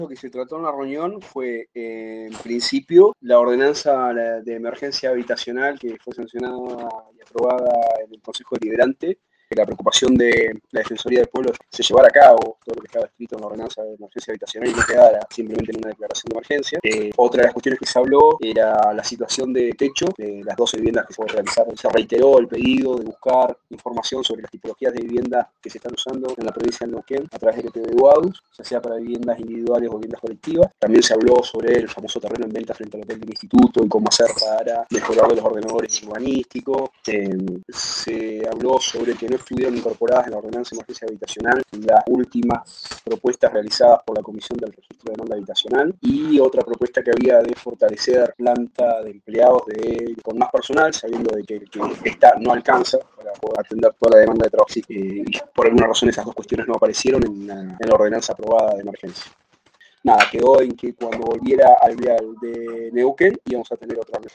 Lo que se trató en la reunión fue, en principio, la ordenanza de emergencia habitacional que fue sancionada y aprobada en el Consejo Deliberante. La preocupación de la Defensoría del Pueblo se llevara a cabo todo lo que estaba escrito en la ordenanza de emergencia habitacional y no quedara simplemente en una declaración de emergencia. Otra de las cuestiones que se habló era la situación de techo de las 12 viviendas que se realizaron. Se reiteró el pedido de buscar información sobre las tipologías de viviendas que se están usando en la provincia de Neuquén a través del PTB UADUS, ya sea para viviendas individuales o viviendas colectivas. También se habló sobre el famoso terreno en venta frente al hotel del instituto y cómo hacer para mejorar los ordenadores urbanísticos. Se habló sobre que no estuvieron incorporadas en la ordenanza de emergencia habitacional las últimas propuestas realizadas por la Comisión del Registro de Demanda Habitacional y otra propuesta que había de fortalecer planta de empleados con más personal, sabiendo de que esta no alcanza para poder atender toda la demanda de trabajo. Y por alguna razón esas dos cuestiones no aparecieron en la ordenanza aprobada de emergencia. Nada, quedó en que cuando volviera al vial de Neuquén íbamos a tener otra